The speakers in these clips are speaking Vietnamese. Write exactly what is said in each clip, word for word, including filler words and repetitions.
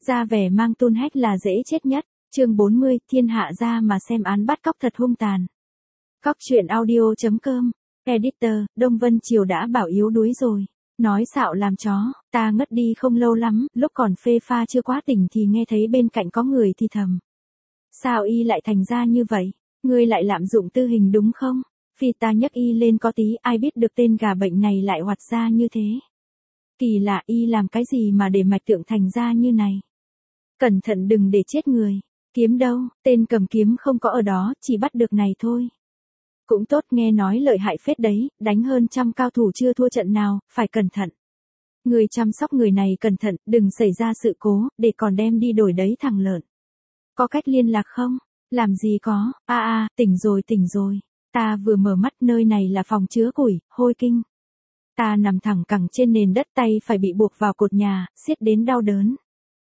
Ra vẻ mang tun hách là dễ chết nhất. Chương bốn mươi, thiên hạ ra mà xem án bắt cóc thật hung tàn. Cóc truyện audio chấm com. Editor, Đông Vân Triều đã bảo yếu đuối rồi. Nói xạo làm chó, ta ngất đi không lâu lắm, lúc còn phê pha chưa quá tỉnh thì nghe thấy bên cạnh có người thì thầm. Sao y lại thành ra như vậy? Ngươi lại lạm dụng tư hình đúng không? Phi ta nhấc y lên có tí, ai biết được tên gà bệnh này lại hoạt ra như thế. Kỳ lạ, y làm cái gì mà để mạch tượng thành ra như này? Cẩn thận đừng để chết người. Kiếm đâu, tên cầm kiếm không có ở đó, chỉ bắt được này thôi. Cũng tốt, nghe nói lợi hại phết đấy, đánh hơn trăm cao thủ chưa thua trận nào, phải cẩn thận. Người chăm sóc người này cẩn thận, đừng xảy ra sự cố, để còn đem đi đổi đấy thằng lợn. Có cách liên lạc không? Làm gì có, a a, tỉnh rồi tỉnh rồi. Ta vừa mở mắt, nơi này là phòng chứa củi, hôi kinh. Ta nằm thẳng cẳng trên nền đất, tay phải bị buộc vào cột nhà, siết đến đau đớn.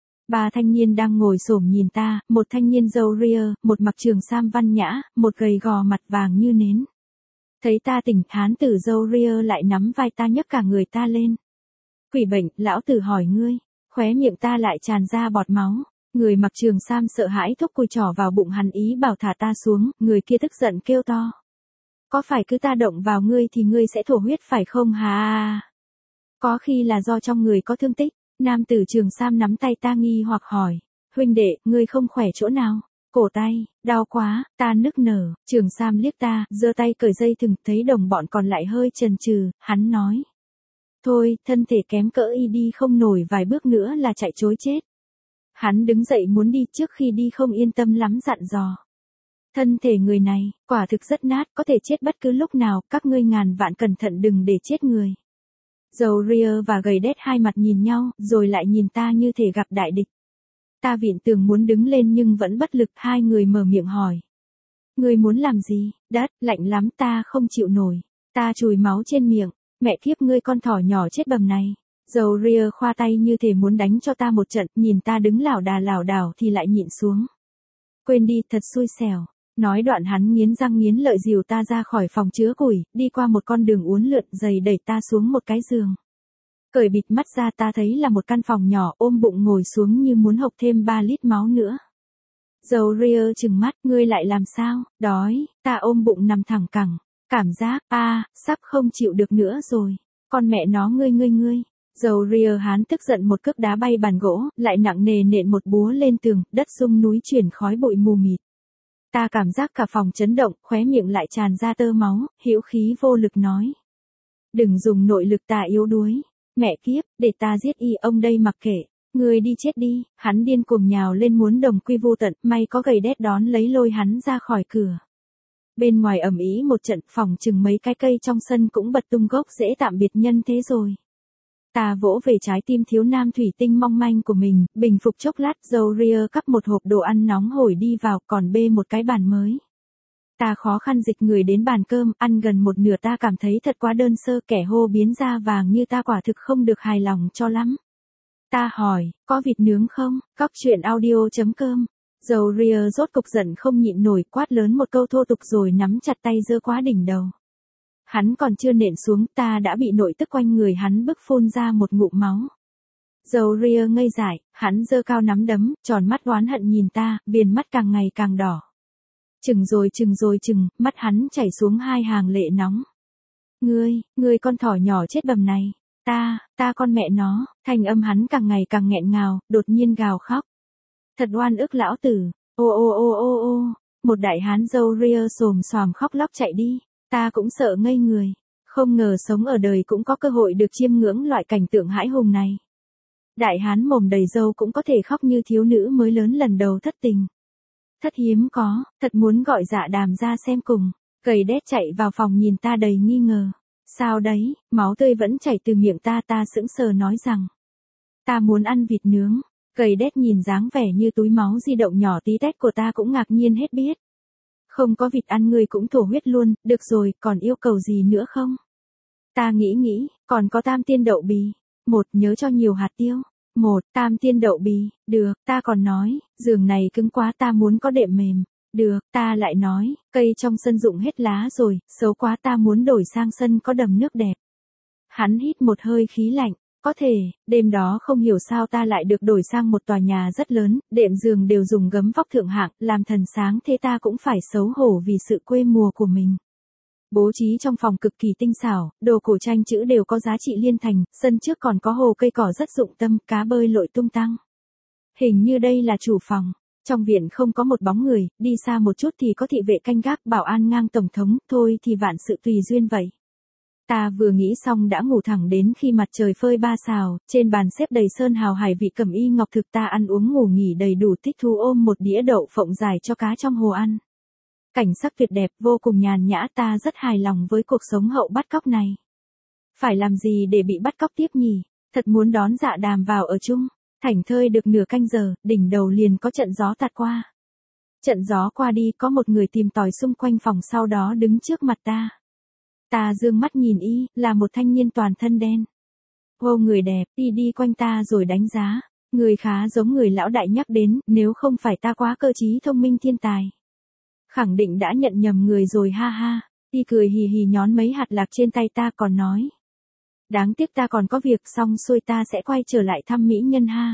Ba thanh niên đang ngồi xổm nhìn ta, một thanh niên râu ria, một mặc trường sam văn nhã, một gầy gò mặt vàng như nến. Thấy ta tỉnh, hán tử râu ria lại nắm vai ta nhấc cả người ta lên. Quỷ bệnh, lão tử hỏi ngươi. Khóe miệng ta lại tràn ra bọt máu. Người mặc trường sam sợ hãi thúc cùi trỏ vào bụng hắn, ý bảo thả ta xuống, người kia tức giận kêu to. Có phải cứ ta động vào ngươi thì ngươi sẽ thổ huyết phải không hà? Có khi là do trong người có thương tích. Nam tử trường sam nắm tay ta nghi hoặc hỏi. Huynh đệ, ngươi không khỏe chỗ nào? Cổ tay, đau quá, ta nức nở. Trường sam liếc ta, giơ tay cởi dây thừng, thấy đồng bọn còn lại hơi chần chừ, hắn nói. Thôi, thân thể kém cỡ y đi không nổi vài bước nữa là chạy trối chết. Hắn đứng dậy muốn đi, trước khi đi không yên tâm lắm dặn dò. Thân thể người này, quả thực rất nát, có thể chết bất cứ lúc nào, các ngươi ngàn vạn cẩn thận đừng để chết người. Dầu ria và gầy đét hai mặt nhìn nhau, rồi lại nhìn ta như thể gặp đại địch. Ta vịn tường muốn đứng lên nhưng vẫn bất lực, hai người mở miệng hỏi. Ngươi muốn làm gì? Đất, lạnh lắm, ta không chịu nổi. Ta chùi máu trên miệng, mẹ kiếp ngươi con thỏ nhỏ chết bầm này. Dầu ria khoa tay như thể muốn đánh cho ta một trận, nhìn ta đứng lảo đà lảo đảo thì lại nhịn xuống. Quên đi, thật xui xẻo. Nói đoạn hắn nghiến răng nghiến lợi dìu ta ra khỏi phòng chứa củi, đi qua một con đường uốn lượn, giày đẩy ta xuống một cái giường. Cởi bịt mắt ra, ta thấy là một căn phòng nhỏ, ôm bụng ngồi xuống như muốn hộc thêm ba lít máu nữa. Dầu ria trừng mắt, ngươi lại làm sao? Đói. Ta ôm bụng nằm thẳng cẳng. Cảm giác, a, à, sắp không chịu được nữa rồi. Con mẹ nó ngươi ngươi ngươi. Dầu ria hán tức giận một cước đá bay bàn gỗ, lại nặng nề nện một búa lên tường, đất rung núi chuyển khói bụi mù mịt. Ta cảm giác cả phòng chấn động, khóe miệng lại tràn ra tơ máu, hữu khí vô lực nói. Đừng dùng nội lực, ta yếu đuối. Mẹ kiếp, để ta giết y, ông đây mặc kệ. Ngươi đi chết đi. Hắn điên cuồng nhào lên muốn đồng quy vô tận, may có gầy đét đón lấy lôi hắn ra khỏi cửa. Bên ngoài ầm ĩ một trận, phòng chừng mấy cái cây trong sân cũng bật tung gốc rễ tạm biệt nhân thế rồi. Ta vỗ về trái tim thiếu nam thủy tinh mong manh của mình, bình phục chốc lát, dầu ria cắp một hộp đồ ăn nóng hổi đi vào, còn bê một cái bàn mới. Ta khó khăn dịch người đến bàn cơm, ăn gần một nửa ta cảm thấy thật quá đơn sơ, kẻ hô biến da vàng như ta quả thực không được hài lòng cho lắm. Ta hỏi, có vịt nướng không? Cóc truyện audio chấm com. Dầu ria rốt cục giận không nhịn nổi, quát lớn một câu thô tục rồi nắm chặt tay giơ quá đỉnh đầu. Hắn còn chưa nện xuống, ta đã bị nội tức quanh người hắn bức phun ra một ngụm máu. Dầu ria ngây dại, hắn giơ cao nắm đấm, tròn mắt oán hận nhìn ta, viền mắt càng ngày càng đỏ. Chừng rồi chừng rồi chừng, mắt hắn chảy xuống hai hàng lệ nóng. Ngươi, ngươi con thỏ nhỏ chết bầm này. Ta, ta con mẹ nó, thanh âm hắn càng ngày càng nghẹn ngào, đột nhiên gào khóc. Thật oan ức lão tử, ô ô ô ô ô, một đại hán dâu ria xồm xoàm khóc lóc chạy đi. Ta cũng sợ ngây người, không ngờ sống ở đời cũng có cơ hội được chiêm ngưỡng loại cảnh tượng hãi hùng này. Đại hán mồm đầy râu cũng có thể khóc như thiếu nữ mới lớn lần đầu thất tình. Thất hiếm có, thật muốn gọi dạ đàm ra xem cùng. Gầy đét chạy vào phòng nhìn ta đầy nghi ngờ. Sao đấy, máu tươi vẫn chảy từ miệng ta, ta sững sờ nói rằng. Ta muốn ăn vịt nướng. Gầy đét nhìn dáng vẻ như túi máu di động nhỏ tí tách của ta cũng ngạc nhiên hết biết. Không có vịt ăn ngươi cũng thổ huyết luôn, được rồi, còn yêu cầu gì nữa không? Ta nghĩ nghĩ, còn có tam tiên đậu bì. Một, nhớ cho nhiều hạt tiêu. Một, tam tiên đậu bì, được, ta còn nói, giường này cứng quá ta muốn có đệm mềm. Được, ta lại nói, cây trong sân rụng hết lá rồi, xấu quá ta muốn đổi sang sân có đầm nước đẹp. Hắn hít một hơi khí lạnh, Có thể, đêm đó không hiểu sao ta lại được đổi sang một tòa nhà rất lớn, đệm giường đều dùng gấm vóc thượng hạng, làm thần sáng thế ta cũng phải xấu hổ vì sự quê mùa của mình. Bố trí trong phòng cực kỳ tinh xảo, đồ cổ tranh chữ đều có giá trị liên thành, sân trước còn có hồ cây cỏ rất dụng tâm, cá bơi lội tung tăng. Hình như đây là chủ phòng. Trong viện không có một bóng người, đi xa một chút thì có thị vệ canh gác bảo an ngang tổng thống, thôi thì vạn sự tùy duyên vậy. Ta vừa nghĩ xong đã ngủ thẳng đến khi mặt trời phơi ba xào, trên bàn xếp đầy sơn hào hải vị cẩm y ngọc thực ta ăn uống ngủ nghỉ đầy đủ thích thú ôm một đĩa đậu phộng dài cho cá trong hồ ăn. Cảnh sắc tuyệt đẹp vô cùng nhàn nhã ta rất hài lòng với cuộc sống hậu bắt cóc này. Phải làm gì để bị bắt cóc tiếp nhỉ? Thật muốn đón Dạ Đàm vào ở chung. Thảnh thơi được nửa canh giờ, đỉnh đầu liền có trận gió tạt qua. Trận gió qua đi có một người tìm tòi xung quanh phòng sau đó đứng trước mặt ta. Ta dương mắt nhìn y, là một thanh niên toàn thân đen. Vô người đẹp, y đi quanh ta rồi đánh giá. Người khá giống người lão đại nhắc đến, nếu không phải ta quá cơ trí thông minh thiên tài. Khẳng định đã nhận nhầm người rồi ha ha. Y cười hì hì nhón mấy hạt lạc trên tay ta còn nói. Đáng tiếc ta còn có việc xong xuôi ta sẽ quay trở lại thăm mỹ nhân ha.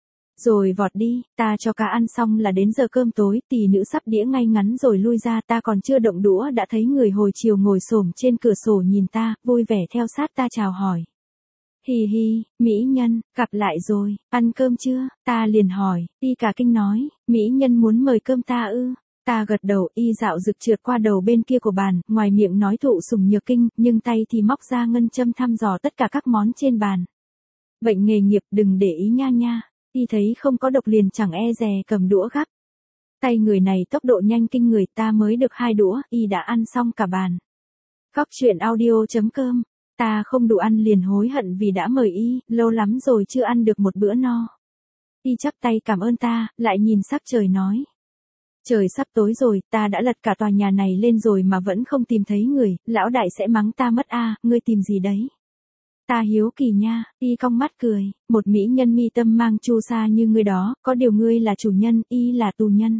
Rồi vọt đi, ta cho cá ăn xong là đến giờ cơm tối, tỳ nữ sắp đĩa ngay ngắn rồi lui ra ta còn chưa động đũa đã thấy người hồi chiều ngồi xổm trên cửa sổ nhìn ta, vui vẻ theo sát ta chào hỏi. Hì hì, mỹ nhân, gặp lại rồi, ăn cơm chưa, ta liền hỏi, y cả kinh nói, mỹ nhân muốn mời cơm ta ư. Ta gật đầu y dạo rực trượt qua đầu bên kia của bàn, ngoài miệng nói thụ sủng nhược kinh, nhưng tay thì móc ra ngân châm thăm dò tất cả các món trên bàn. Bệnh nghề nghiệp đừng để ý nha nha, y thấy không có độc liền chẳng e dè cầm đũa gắp. Tay người này tốc độ nhanh kinh người ta mới được hai đũa, y đã ăn xong cả bàn. Góc truyện audio chấm com, ta không đủ ăn liền hối hận vì đã mời y, lâu lắm rồi chưa ăn được một bữa no. Y chắp tay cảm ơn ta, lại nhìn sắc trời nói. Trời sắp tối rồi, ta đã lật cả tòa nhà này lên rồi mà vẫn không tìm thấy người, lão đại sẽ mắng ta mất a, ngươi tìm gì đấy? Ta hiếu kỳ nha, y cong mắt cười, một mỹ nhân mi tâm mang chu sa như ngươi đó, có điều ngươi là chủ nhân, y là tù nhân.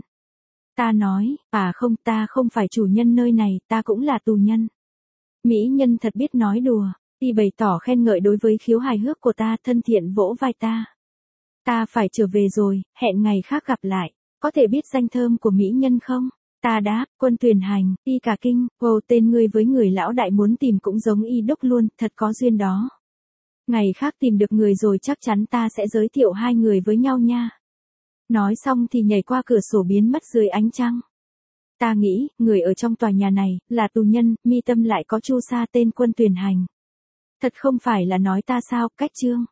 Ta nói, à không, ta không phải chủ nhân nơi này, ta cũng là tù nhân. Mỹ nhân thật biết nói đùa, y bày tỏ khen ngợi đối với khiếu hài hước của ta, thân thiện vỗ vai ta. Ta phải trở về rồi, hẹn ngày khác gặp lại. Có thể biết danh thơm của mỹ nhân không? Ta đáp, Quân Tuyền Hành, y cả kinh, wow tên ngươi với người lão đại muốn tìm cũng giống y đúc luôn, thật có duyên đó. Ngày khác tìm được người rồi chắc chắn ta sẽ giới thiệu hai người với nhau nha. Nói xong thì nhảy qua cửa sổ biến mất dưới ánh trăng. Ta nghĩ, người ở trong tòa nhà này, là tù nhân, mi tâm lại có chu sa tên Quân Tuyền Hành. Thật không phải là nói ta sao, cách chương.